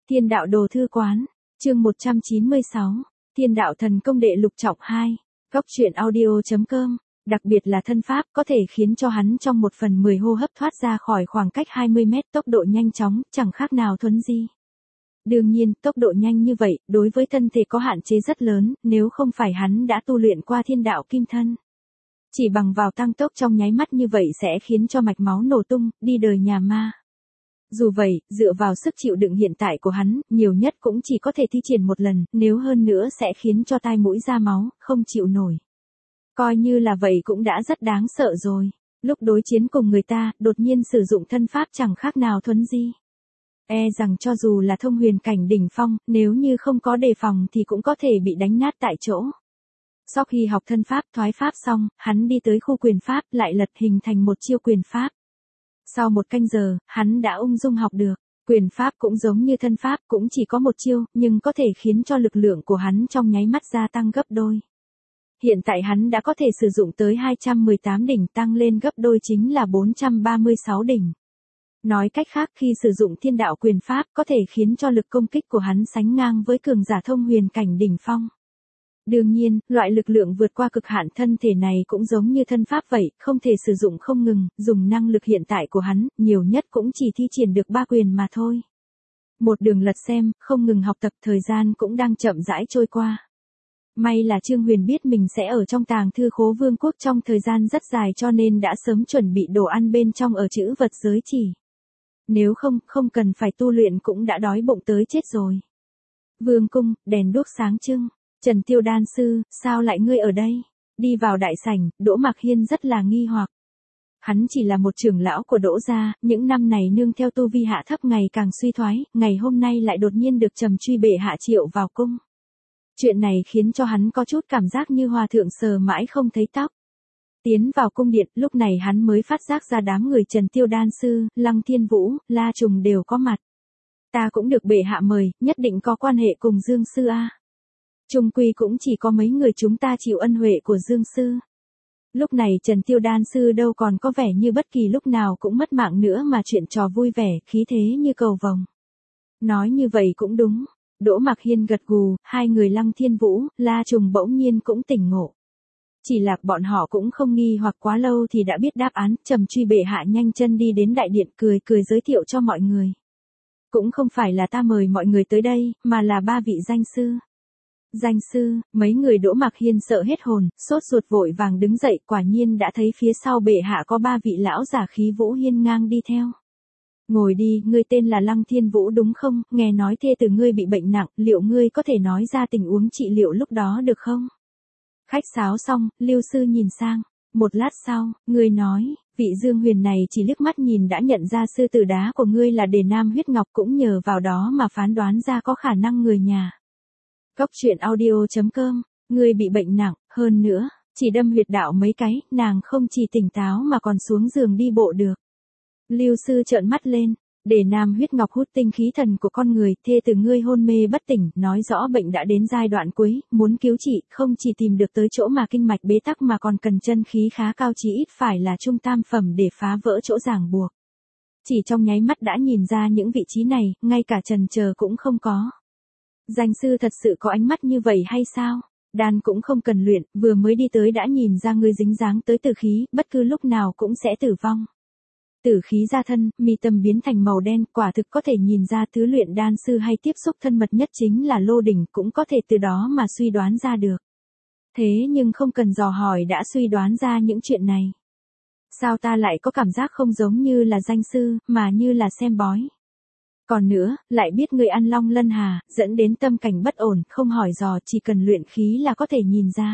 Thiên đạo đồ thư quán, chương 196, Thiên đạo thần công đệ lục trọng 2, góc truyện audio.com, đặc biệt là thân pháp có thể khiến cho hắn trong 1/10 hô hấp thoát ra khỏi khoảng cách 20 mét, tốc độ nhanh chóng, chẳng khác nào thuấn di. Đương nhiên, tốc độ nhanh như vậy, đối với thân thể có hạn chế rất lớn, nếu không phải hắn đã tu luyện qua thiên đạo kim thân. Chỉ bằng vào tăng tốc trong nháy mắt như vậy sẽ khiến cho mạch máu nổ tung, đi đời nhà ma. Dù vậy, dựa vào sức chịu đựng hiện tại của hắn, nhiều nhất cũng chỉ có thể thi triển một lần, nếu hơn nữa sẽ khiến cho tai mũi ra máu, không chịu nổi. Coi như là vậy cũng đã rất đáng sợ rồi. Lúc đối chiến cùng người ta, đột nhiên sử dụng thân pháp chẳng khác nào thuấn di. E rằng cho dù là thông huyền cảnh đỉnh phong, nếu như không có đề phòng thì cũng có thể bị đánh nát tại chỗ. Sau khi học thân pháp thoái pháp xong, hắn đi tới khu quyền pháp, lại lật hình thành một chiêu quyền pháp. Sau 1 canh giờ, hắn đã ung dung học được. Quyền pháp cũng giống như thân pháp, cũng chỉ có một chiêu, nhưng có thể khiến cho lực lượng của hắn trong nháy mắt gia tăng gấp đôi. Hiện tại hắn đã có thể sử dụng tới 218 đỉnh, tăng lên gấp đôi chính là 436 đỉnh. Nói cách khác, khi sử dụng thiên đạo quyền pháp có thể khiến cho lực công kích của hắn sánh ngang với cường giả thông huyền cảnh đỉnh phong. Đương nhiên, loại lực lượng vượt qua cực hạn thân thể này cũng giống như thân pháp vậy, không thể sử dụng không ngừng, dùng năng lực hiện tại của hắn, nhiều nhất cũng chỉ thi triển được 3 quyền mà thôi. Một đường lật xem, không ngừng học tập, thời gian cũng đang chậm rãi trôi qua. May là Trương Huyền biết mình sẽ ở trong tàng thư khố vương quốc trong thời gian rất dài cho nên đã sớm chuẩn bị đồ ăn bên trong ở trữ vật giới chỉ. Nếu không cần phải tu luyện cũng đã đói bụng tới chết rồi. Vương cung, đèn đuốc sáng trưng. Trần Tiêu Đan sư, sao lại ngươi ở đây? Đi vào đại sảnh, Đỗ Mạc Hiên rất là nghi hoặc. Hắn chỉ là một trưởng lão của Đỗ gia, những năm này nương theo tu vi hạ thấp ngày càng suy thoái, ngày hôm nay lại đột nhiên được Trầm Truy bệ hạ triệu vào cung. Chuyện này khiến cho hắn có chút cảm giác như hòa thượng sờ mãi không thấy tóc. Tiến vào cung điện, lúc này hắn mới phát giác ra đám người Trần Tiêu Đan sư, Lăng Thiên Vũ, La Trùng đều có mặt. Ta cũng được bệ hạ mời, nhất định có quan hệ cùng Dương sư a. Chung quy cũng chỉ có mấy người chúng ta chịu ân huệ của Dương sư. Lúc này Trần Tiêu Đan sư đâu còn có vẻ như bất kỳ lúc nào cũng mất mạng nữa mà chuyện trò vui vẻ, khí thế như cầu vồng. Nói như vậy cũng đúng. Đỗ Mạc Hiên gật gù, hai người Lăng Thiên Vũ, La Trùng bỗng nhiên cũng tỉnh ngộ. Chỉ là bọn họ cũng không nghi hoặc quá lâu thì đã biết đáp án, Trầm Truy bệ hạ nhanh chân đi đến đại điện cười giới thiệu cho mọi người. Cũng không phải là ta mời mọi người tới đây, mà là 3 vị danh sư. Danh sư, mấy người Đỗ Mạc Hiên sợ hết hồn, sốt ruột vội vàng đứng dậy, quả nhiên đã thấy phía sau bệ hạ có 3 vị lão giả khí vũ hiên ngang đi theo. Ngồi đi, ngươi tên là Lăng Thiên Vũ đúng không, nghe nói thê tử ngươi bị bệnh nặng, liệu ngươi có thể nói ra tình huống trị liệu lúc đó được không? Khách sáo xong, Lưu sư nhìn sang, một lát sau, ngươi nói, vị Dương Huyền này chỉ liếc mắt nhìn đã nhận ra sư tử đá của ngươi là Đề Nam huyết ngọc, cũng nhờ vào đó mà phán đoán ra có khả năng người nhà. Góc truyện audio.com, ngươi bị bệnh nặng, hơn nữa, chỉ đâm huyệt đạo mấy cái, nàng không chỉ tỉnh táo mà còn xuống giường đi bộ được. Lưu sư trợn mắt lên, Đề Nam huyết ngọc hút tinh khí thần của con người, thê tử ngươi hôn mê bất tỉnh, nói rõ bệnh đã đến giai đoạn cuối, muốn cứu trị, không chỉ tìm được tới chỗ mà kinh mạch bế tắc mà còn cần chân khí khá cao, chí ít phải là trung tam phẩm để phá vỡ chỗ ràng buộc. Chỉ trong nháy mắt đã nhìn ra những vị trí này, ngay cả chần chờ cũng không có. Danh sư thật sự có ánh mắt như vậy hay sao? Đan cũng không cần luyện, vừa mới đi tới đã nhìn ra ngươi dính dáng tới tử khí, bất cứ lúc nào cũng sẽ tử vong. Tử khí ra thân, mi tâm biến thành màu đen, quả thực có thể nhìn ra thứ luyện đan sư hay tiếp xúc thân mật nhất chính là Lô Đỉnh, cũng có thể từ đó mà suy đoán ra được. Thế nhưng không cần dò hỏi đã suy đoán ra những chuyện này. Sao ta lại có cảm giác không giống như là danh sư, mà như là xem bói? Còn nữa, lại biết người ăn long lân hà, dẫn đến tâm cảnh bất ổn, không hỏi dò, chỉ cần luyện khí là có thể nhìn ra.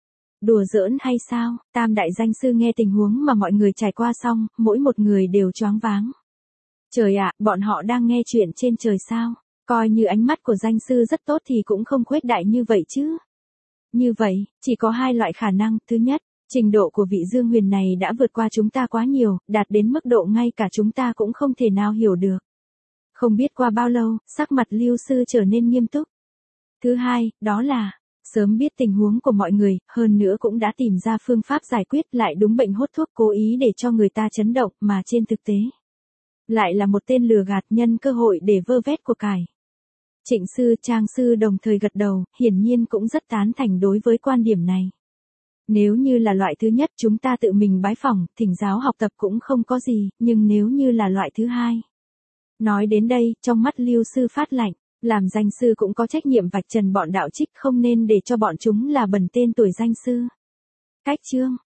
Đùa giỡn hay sao? Tam đại danh sư nghe tình huống mà mọi người trải qua xong, mỗi một người đều choáng váng. Trời ạ, bọn họ đang nghe chuyện trên trời sao? Coi như ánh mắt của danh sư rất tốt thì cũng không khuếch đại như vậy chứ. Như vậy, chỉ có 2 loại khả năng, thứ nhất, trình độ của vị Dương Huyền này đã vượt qua chúng ta quá nhiều, đạt đến mức độ ngay cả chúng ta cũng không thể nào hiểu được. Không biết qua bao lâu, sắc mặt Lưu sư trở nên nghiêm túc. Thứ hai, đó là, sớm biết tình huống của mọi người, hơn nữa cũng đã tìm ra phương pháp giải quyết, lại đúng bệnh hốt thuốc cố ý để cho người ta chấn động, mà trên thực tế lại là một tên lừa gạt nhân cơ hội để vơ vét của cải. Trịnh sư, Trang sư đồng thời gật đầu, hiển nhiên cũng rất tán thành đối với quan điểm này. Nếu như là loại thứ nhất chúng ta tự mình bái phỏng, thỉnh giáo học tập cũng không có gì, nhưng nếu như là loại thứ hai. Nói đến đây, trong mắt Lưu sư phát lạnh, làm danh sư cũng có trách nhiệm vạch trần bọn đạo trích, không nên để cho bọn chúng là bẩn tên tuổi danh sư. Cách chương